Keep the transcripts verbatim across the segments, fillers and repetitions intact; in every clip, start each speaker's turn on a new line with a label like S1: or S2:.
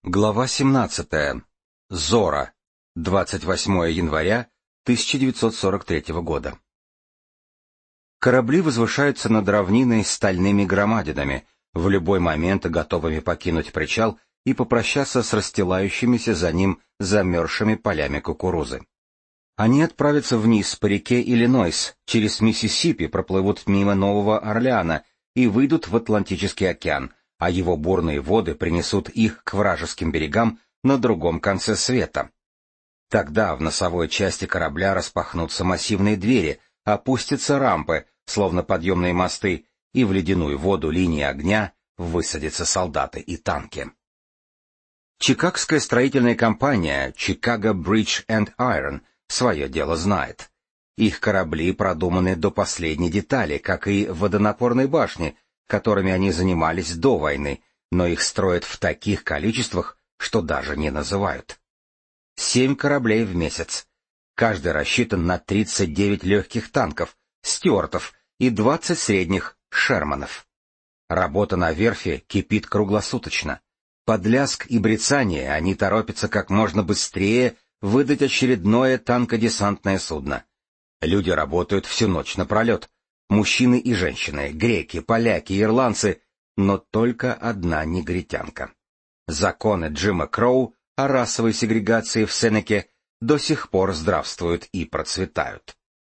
S1: Глава семнадцатая. Зора. двадцать восьмое января тысяча девятьсот сорок третьего года. Корабли возвышаются над равниной стальными громадинами, в любой момент готовыми покинуть причал и попрощаться с расстилающимися за ним замерзшими полями кукурузы. Они отправятся вниз по реке Иллинойс, через Миссисипи проплывут мимо Нового Орлеана и выйдут в Атлантический океан, а его бурные воды принесут их к вражеским берегам на другом конце света. Тогда в носовой части корабля распахнутся массивные двери, опустятся рампы, словно подъемные мосты, и в ледяную воду линии огня высадятся солдаты и танки. Чикагская строительная компания Chicago Bridge and Iron свое дело знает. Их корабли продуманы до последней детали, как и водонапорные башни, которыми они занимались до войны, но их строят в таких количествах, что даже не называют. Семь кораблей в месяц. Каждый рассчитан на тридцать девять легких танков, стюартов и двадцать средних шерманов. Работа на верфи кипит круглосуточно. Под лязг и брецание они торопятся как можно быстрее выдать очередное танкодесантное судно. Люди работают всю ночь напролет. Мужчины и женщины, греки, поляки, ирландцы, но только одна негритянка. Законы Джима Кроу о расовой сегрегации в Сенеке до сих пор здравствуют и процветают.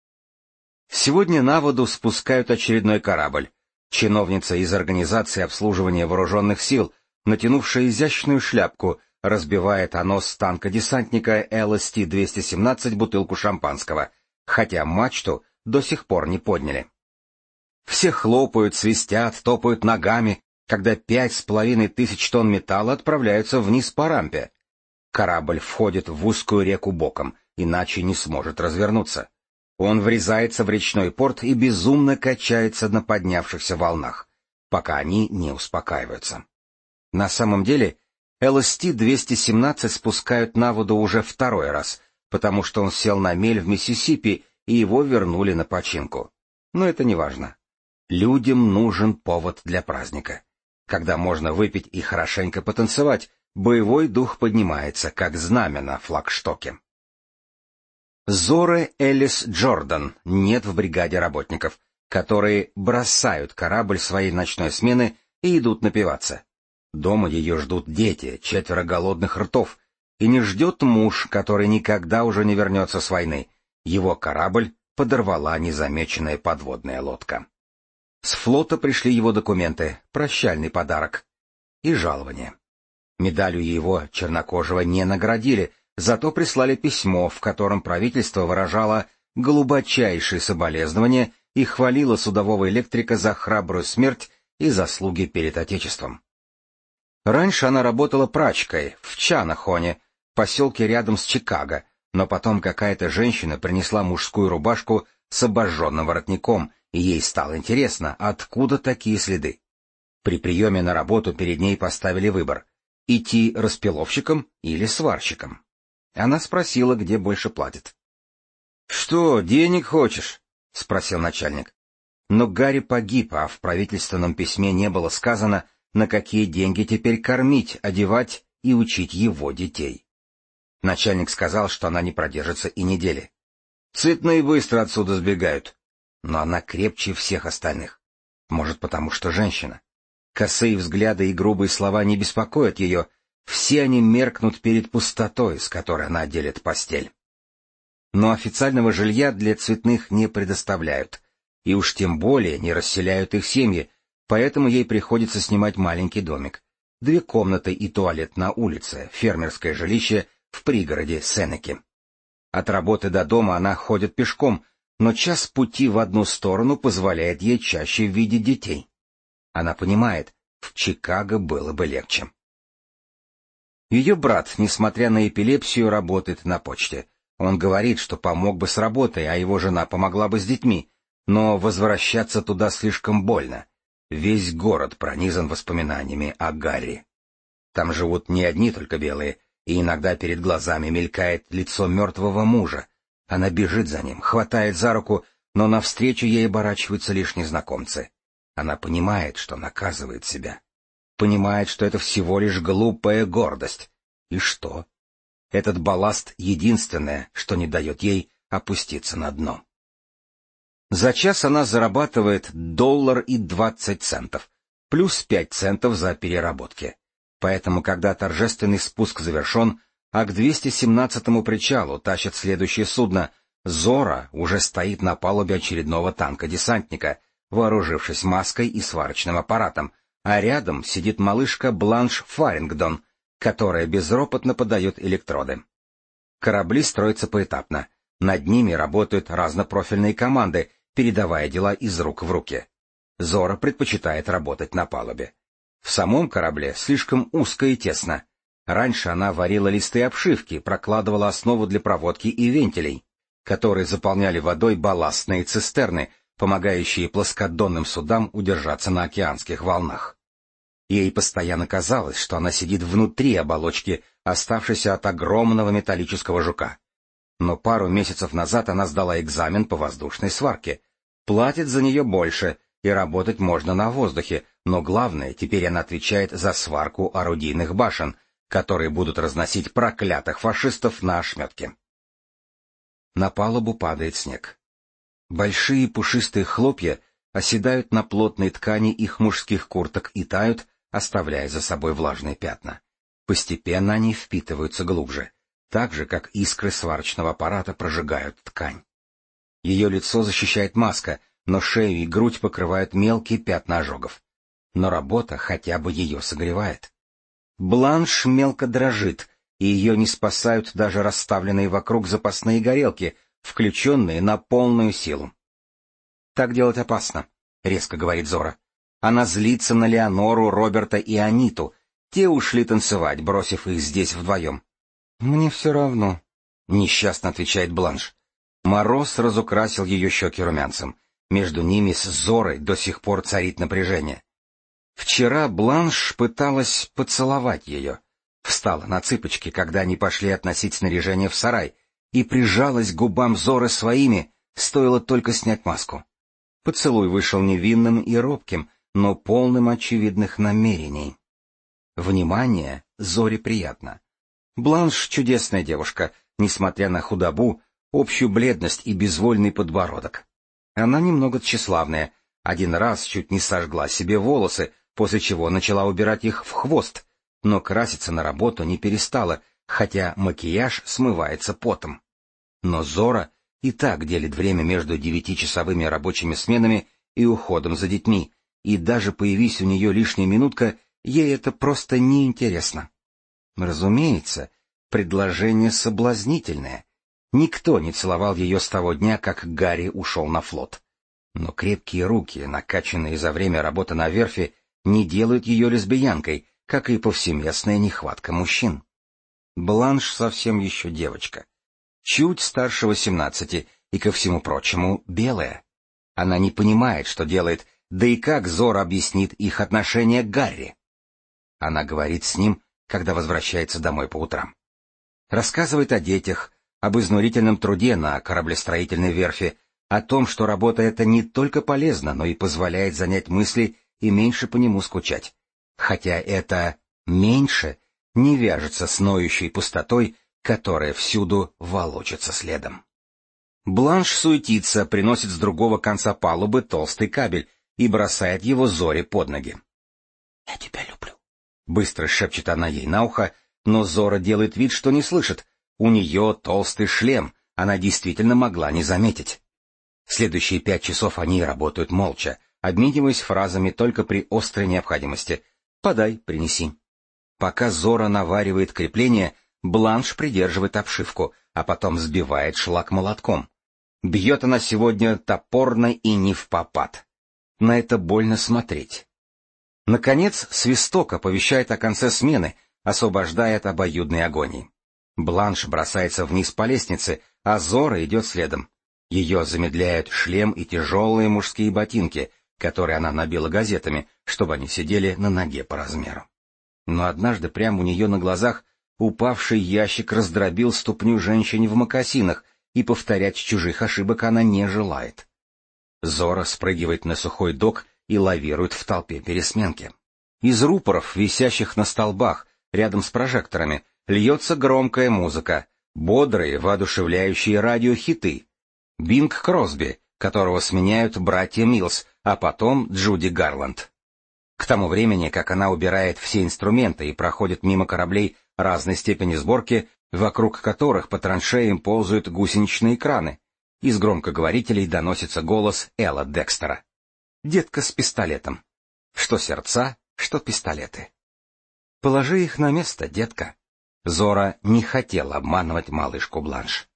S1: Сегодня на воду спускают очередной корабль. Чиновница из Организации обслуживания вооруженных сил, натянувшая изящную шляпку, разбивает о нос танка-десантника эл эс ти двести семнадцать бутылку шампанского, хотя мачту до сих пор не подняли. Все хлопают, свистят, топают ногами, когда пять с половиной тысяч тонн металла отправляются вниз по рампе. Корабль входит в узкую реку боком, иначе не сможет развернуться. Он врезается в речной порт и безумно качается на поднявшихся волнах, пока они не успокаиваются. На самом деле, эл эс ти двести семнадцать спускают на воду уже второй раз, потому что он сел на мель в Миссисипи и его вернули на починку. Но это не важно. Людям нужен повод для праздника. Когда можно выпить и хорошенько потанцевать, боевой дух поднимается, как знамя на флагштоке. Зоры Элис Джордан нет в бригаде работников, которые бросают корабль своей ночной смены и идут напиваться. Дома ее ждут дети, четверо голодных ртов, и не ждет муж, который никогда уже не вернется с войны. Его корабль подорвала незамеченная подводная лодка. С флота пришли его документы, прощальный подарок и жалование. Медалью его чернокожего не наградили, зато прислали письмо, в котором правительство выражало глубочайшие соболезнования и хвалило судового электрика за храбрую смерть и заслуги перед Отечеством. Раньше она работала прачкой в Чанахоне, поселке рядом с Чикаго, но потом какая-то женщина принесла мужскую рубашку с обожженным воротником, и ей стало интересно, откуда такие следы. При приеме на работу перед ней поставили выбор — идти распиловщиком или сварщиком. Она спросила, где больше платят. — Что, денег хочешь? — спросил начальник. Но Гарри погиб, а в правительственном письме не было сказано, на какие деньги теперь кормить, одевать и учить его детей. Начальник сказал, что она не продержится и недели. Сытно и быстро отсюда сбегают. Но она крепче всех остальных. Может, потому что женщина. Косые взгляды и грубые слова не беспокоят ее, все они меркнут перед пустотой, с которой она делит постель. Но официального жилья для цветных не предоставляют, и уж тем более не расселяют их семьи, поэтому ей приходится снимать маленький домик. Две комнаты и туалет на улице, фермерское жилище в пригороде Сенеки. От работы до дома она ходит пешком, но час пути в одну сторону позволяет ей чаще видеть детей. Она понимает, в Чикаго было бы легче. Ее брат, несмотря на эпилепсию, работает на почте. Он говорит, что помог бы с работой, а его жена помогла бы с детьми, но возвращаться туда слишком больно. Весь город пронизан воспоминаниями о Гарри. Там живут не одни только белые, и иногда перед глазами мелькает лицо мертвого мужа. Она бежит за ним, хватает за руку, но навстречу ей оборачиваются лишь незнакомцы. Она понимает, что наказывает себя. понимает, что это всего лишь глупая гордость. И что? Этот балласт — единственное, что не дает ей опуститься на дно. За час она зарабатывает доллар и двадцать центов, плюс пять центов за переработки. Поэтому, когда торжественный спуск завершен, а к двести семнадцатому причалу тащат следующее судно, Зора уже стоит на палубе очередного танка-десантника, вооружившись маской и сварочным аппаратом, а рядом сидит малышка Бланш Фарингдон, которая безропотно подает электроды. Корабли строятся поэтапно. Над ними работают разнопрофильные команды, передавая дела из рук в руки. Зора предпочитает работать на палубе. В самом корабле слишком узко и тесно. Раньше она варила листы обшивки, прокладывала основу для проводки и вентилей, которые заполняли водой балластные цистерны, помогающие плоскодонным судам удержаться на океанских волнах. Ей постоянно казалось, что она сидит внутри оболочки, оставшейся от огромного металлического жука. Но пару месяцев назад она сдала экзамен по воздушной сварке. Платят за нее больше, и работать можно на воздухе, но главное, теперь она отвечает за сварку орудийных башен, которые будут разносить проклятых фашистов на ошметки. На палубу падает снег. Большие пушистые хлопья оседают на плотной ткани их мужских курток и тают, оставляя за собой влажные пятна. Постепенно они впитываются глубже, так же, как искры сварочного аппарата прожигают ткань. Ее лицо защищает маска, но шею и грудь покрывают мелкие пятна ожогов. Но работа хотя бы ее согревает. Бланш мелко дрожит, и ее не спасают даже расставленные вокруг запасные горелки, включенные на полную силу. «Так делать опасно», — резко говорит Зора. Она злится на Леонору, Роберта и Аниту. Те ушли танцевать, бросив их здесь вдвоем. «Мне все равно», — несчастно отвечает Бланш. Мороз разукрасил ее щеки румянцем. Между ними с Зорой до сих пор царит напряжение. Вчера Бланш пыталась поцеловать ее. Встала на цыпочки, когда они пошли относить снаряжение в сарай, и прижалась к губам Зоры своими, стоило только снять маску. Поцелуй вышел невинным и робким, но полным очевидных намерений. Внимание Зоре приятно. Бланш — чудесная девушка, несмотря на худобу, общую бледность и безвольный подбородок. Она немного тщеславная, один раз чуть не сожгла себе волосы, после чего начала убирать их в хвост, но краситься на работу не перестала, хотя макияж смывается потом. Но Зора и так делит время между девятичасовыми рабочими сменами и уходом за детьми, и даже появись у нее лишняя минутка, ей это просто неинтересно. Разумеется, предложение соблазнительное. Никто не целовал ее с того дня, как Гарри ушел на флот. Но крепкие руки, накачанные за время работы на верфи, не делают ее лесбиянкой, как и повсеместная нехватка мужчин. Бланш совсем еще девочка. Чуть старше восемнадцати и, ко всему прочему, белая. Она не понимает, что делает, да и как Зора объяснит их отношение к Гарри. Она говорит с ним, когда возвращается домой по утрам. Рассказывает о детях, об изнурительном труде на кораблестроительной верфи, о том, что работа эта не только полезна, но и позволяет занять мысли и меньше по нему скучать. Хотя это «меньше» не вяжется с ноющей пустотой, которая всюду волочится следом. Бланш суетится, приносит с другого конца палубы толстый кабель и бросает его Зоре под ноги. «Я тебя люблю», — быстро шепчет она ей на ухо, но Зора делает вид, что не слышит. У нее толстый шлем, она действительно могла не заметить. Следующие пять часов они работают молча, обмениваясь фразами только при острой необходимости. «Подай, принеси». Пока Зора наваривает крепление, Бланш придерживает обшивку, а потом сбивает шлак молотком. Бьет она сегодня топорно и не впопад. На это больно смотреть. Наконец, свисток оповещает о конце смены, освобождая от обоюдной агонии. Бланш бросается вниз по лестнице, а Зора идет следом. Ее замедляют шлем и тяжелые мужские ботинки, которые она набила газетами, чтобы они сидели на ноге по размеру. Но однажды прямо у нее на глазах упавший ящик раздробил ступню женщине в мокасинах, и повторять чужих ошибок она не желает. Зора спрыгивает на сухой док и лавирует в толпе пересменки. Из рупоров, висящих на столбах, рядом с прожекторами, льется громкая музыка, бодрые, воодушевляющие радиохиты. Бинг Кросби, которого сменяют братья Милс, а потом Джуди Гарланд. К тому времени, как она убирает все инструменты и проходит мимо кораблей разной степени сборки, вокруг которых по траншеям ползают гусеничные краны, из громкоговорителей доносится голос Элла Декстера. Детка с пистолетом. Что сердца, что пистолеты. Положи их на место, детка. Зора не хотела обманывать малышку Бланш.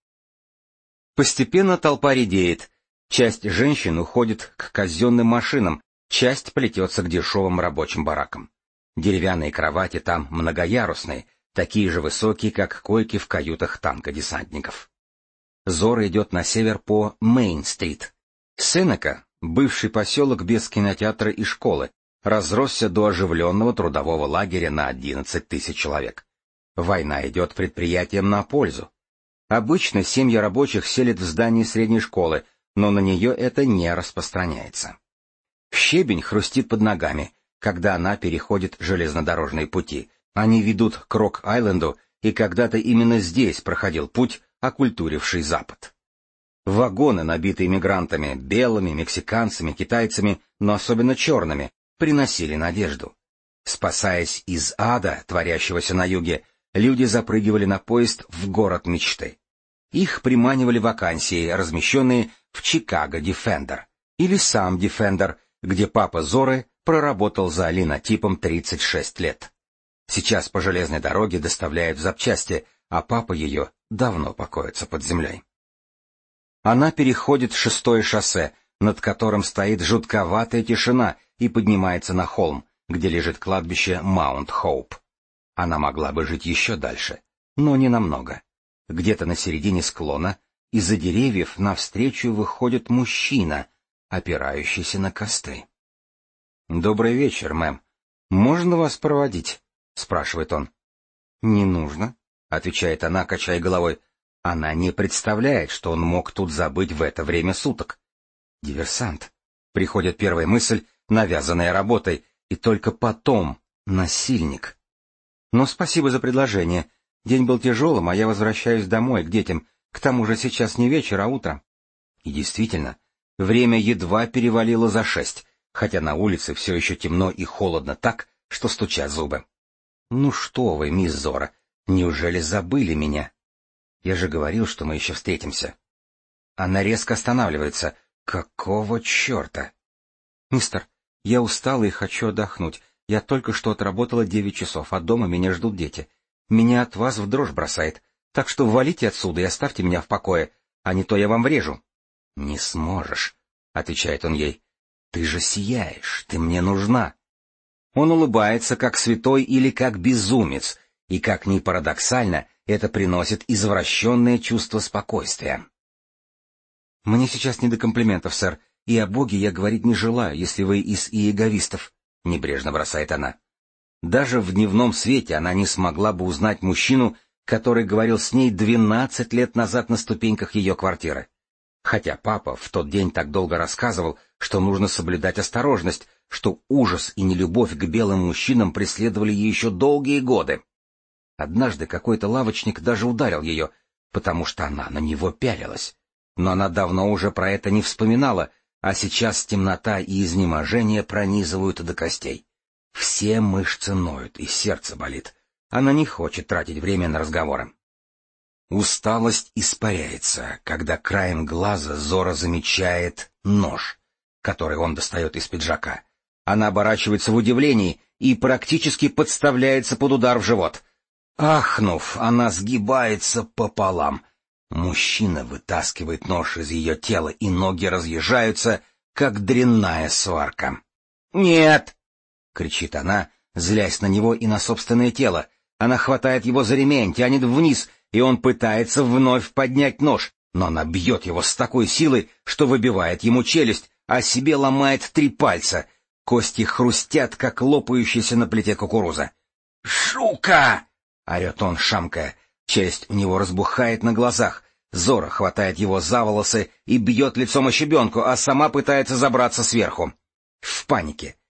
S1: Постепенно толпа редеет. Часть женщин уходит к казенным машинам, часть плетется к дешевым рабочим баракам. Деревянные кровати там многоярусные, такие же высокие, как койки в каютах танкодесантников. Зора идет на север по Мейн-стрит. Сенека, бывший поселок без кинотеатра и школы, разросся до оживленного трудового лагеря на одиннадцать тысяч человек. Война идет предприятиям на пользу. Обычно семьи рабочих селят в здании средней школы, но на нее это не распространяется. Щебень хрустит под ногами, когда она переходит железнодорожные пути. Они ведут к Рок-Айленду, и когда-то именно здесь проходил путь, окультуривший Запад. Вагоны, набитые мигрантами, белыми, мексиканцами, китайцами, но особенно черными, приносили надежду. Спасаясь из ада, творящегося на юге, люди запрыгивали на поезд в город мечты. Их приманивали вакансии, размещенные в Чикаго Дефендер, или сам Дефендер, где папа Зоры проработал за линотипом тридцать шесть лет. Сейчас по железной дороге доставляют запчасти, а папа ее давно покоится под землей. Она переходит шестое шоссе, над которым стоит жутковатая тишина, и поднимается на холм, где лежит кладбище Маунт-Хоуп. Она могла бы жить еще дальше, но не намного. Где-то на середине склона из-за деревьев навстречу выходит мужчина, опирающийся на косты. — Добрый вечер, мэм. Можно вас проводить? — спрашивает он. — Не нужно, — отвечает она, качая головой. Она не представляет, что он мог тут забыть в это время суток. Диверсант. Приходит первая мысль, навязанная работой, и только потом насильник. Но спасибо за предложение. День был тяжелым, а я возвращаюсь домой, к детям. К тому же сейчас не вечер, а утро. И действительно, время едва перевалило за шесть, хотя на улице все еще темно и холодно так, что стучат зубы. Ну что вы, мисс Зора, неужели забыли меня? Я же говорил, что мы еще встретимся. Она резко останавливается. Какого черта? Мистер, я устала и хочу отдохнуть. Я только что отработала девять часов, а дома меня ждут дети. Меня от вас в дрожь бросает. Так что валите отсюда и оставьте меня в покое, а не то я вам врежу. — Не сможешь, — отвечает он ей. — Ты же сияешь, ты мне нужна. Он улыбается, как святой или как безумец, и, как ни парадоксально, это приносит извращенное чувство спокойствия. — Мне сейчас не до комплиментов, сэр, и о Боге я говорить не желаю, если вы из иеговистов, — небрежно бросает она. Даже в дневном свете она не смогла бы узнать мужчину, который говорил с ней двенадцать лет назад на ступеньках ее квартиры. Хотя папа в тот день так долго рассказывал, что нужно соблюдать осторожность, что ужас и нелюбовь к белым мужчинам преследовали ее еще долгие годы. Однажды какой-то лавочник даже ударил ее, потому что она на него пялилась. Но она давно уже про это не вспоминала, а сейчас темнота и изнеможение пронизывают до костей. Все мышцы ноют, и сердце болит. Она не хочет тратить время на разговоры. Усталость испаряется, когда краем глаза Зора замечает нож, который он достает из пиджака. Она оборачивается в удивлении и практически подставляется под удар в живот. Ахнув, она сгибается пополам. Мужчина вытаскивает нож из ее тела, и ноги разъезжаются, как дрянная сварка. «Нет!» — кричит она, злясь на него и на собственное тело. Она хватает его за ремень, тянет вниз, и он пытается вновь поднять нож, но она бьет его с такой силой, что выбивает ему челюсть, а себе ломает три пальца. Кости хрустят, как лопающиеся на плите кукуруза. «Шука!» — орет он, шамкая. Челюсть у него разбухает на глазах. Зора хватает его за волосы и бьет лицом о щебенку, а сама пытается забраться сверху. В панике.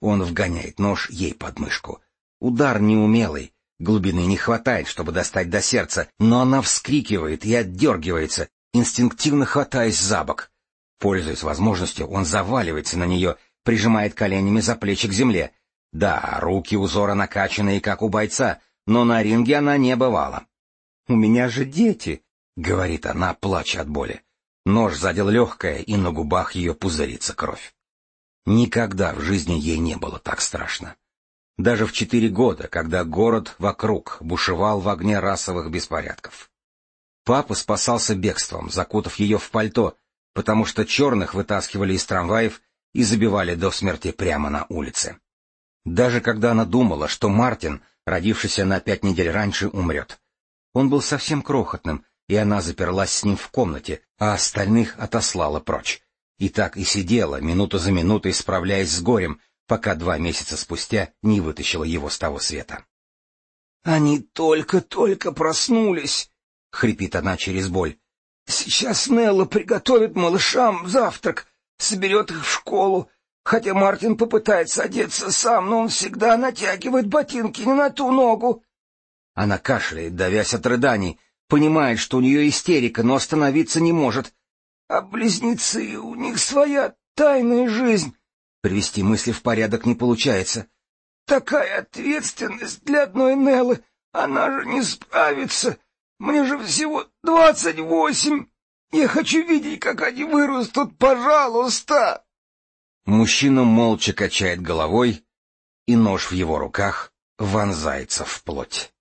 S1: Он вгоняет нож ей под мышку. Удар неумелый, глубины не хватает, чтобы достать до сердца, но она вскрикивает и отдергивается, инстинктивно хватаясь за бок. Пользуясь возможностью, он заваливается на нее, прижимает коленями за плечи к земле. Да, руки у Зора накачанные, как у бойца, но на ринге она не бывала. «У меня же дети», — говорит она, плача от боли. Нож задел легкое, и на губах ее пузырится кровь. Никогда в жизни ей не было так страшно. Даже в четыре года, когда город вокруг бушевал в огне расовых беспорядков. Папа спасался бегством, закутав ее в пальто, потому что черных вытаскивали из трамваев и забивали до смерти прямо на улице. Даже когда она думала, что Мартин, родившийся на пять недель раньше, умрет. Он был совсем крохотным, и она заперлась с ним в комнате, а остальных отослала прочь. И так и сидела, минуту за минутой справляясь с горем, пока два месяца спустя не вытащила его с того света. «Они только-только проснулись», — хрипит она через боль. «Сейчас Нелла приготовит малышам завтрак, соберет их в школу, хотя Мартин попытается одеться сам, но он всегда натягивает ботинки не на ту ногу». Она кашляет, давясь от рыданий, понимает, что у нее истерика, но остановиться не может. «А близнецы, у них своя тайная жизнь». Привести мысли в порядок не получается. «Такая ответственность для одной Неллы, она же не справится. Мне же всего двадцать восемь. Я хочу видеть, как они вырастут, пожалуйста!» Мужчина молча качает головой, и нож в его руках вонзается в плоть.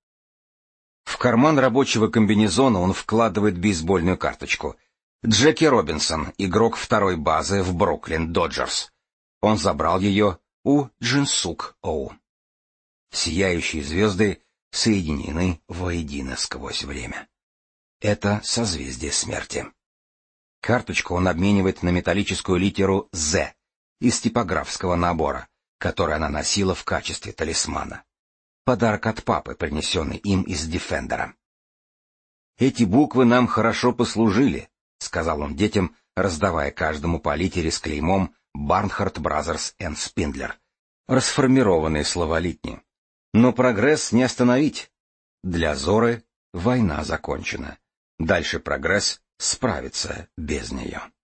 S1: В карман рабочего комбинезона он вкладывает бейсбольную карточку. Джеки Робинсон, игрок второй базы в Бруклин Доджерс. Он забрал ее у Джинсук Оу. Сияющие звезды соединены воедино сквозь время. Это созвездие смерти. Карточку он обменивает на металлическую литеру «З» из типографского набора, который она носила в качестве талисмана. Подарок от папы, принесенный им из Дефендера. «Эти буквы нам хорошо послужили», — сказал он детям, раздавая каждому по литере с клеймом «Барнхард Бразерс энд Спиндлер», расформированные словолитни. Но прогресс не остановить. Для Зоры война закончена. Дальше прогресс справится без нее.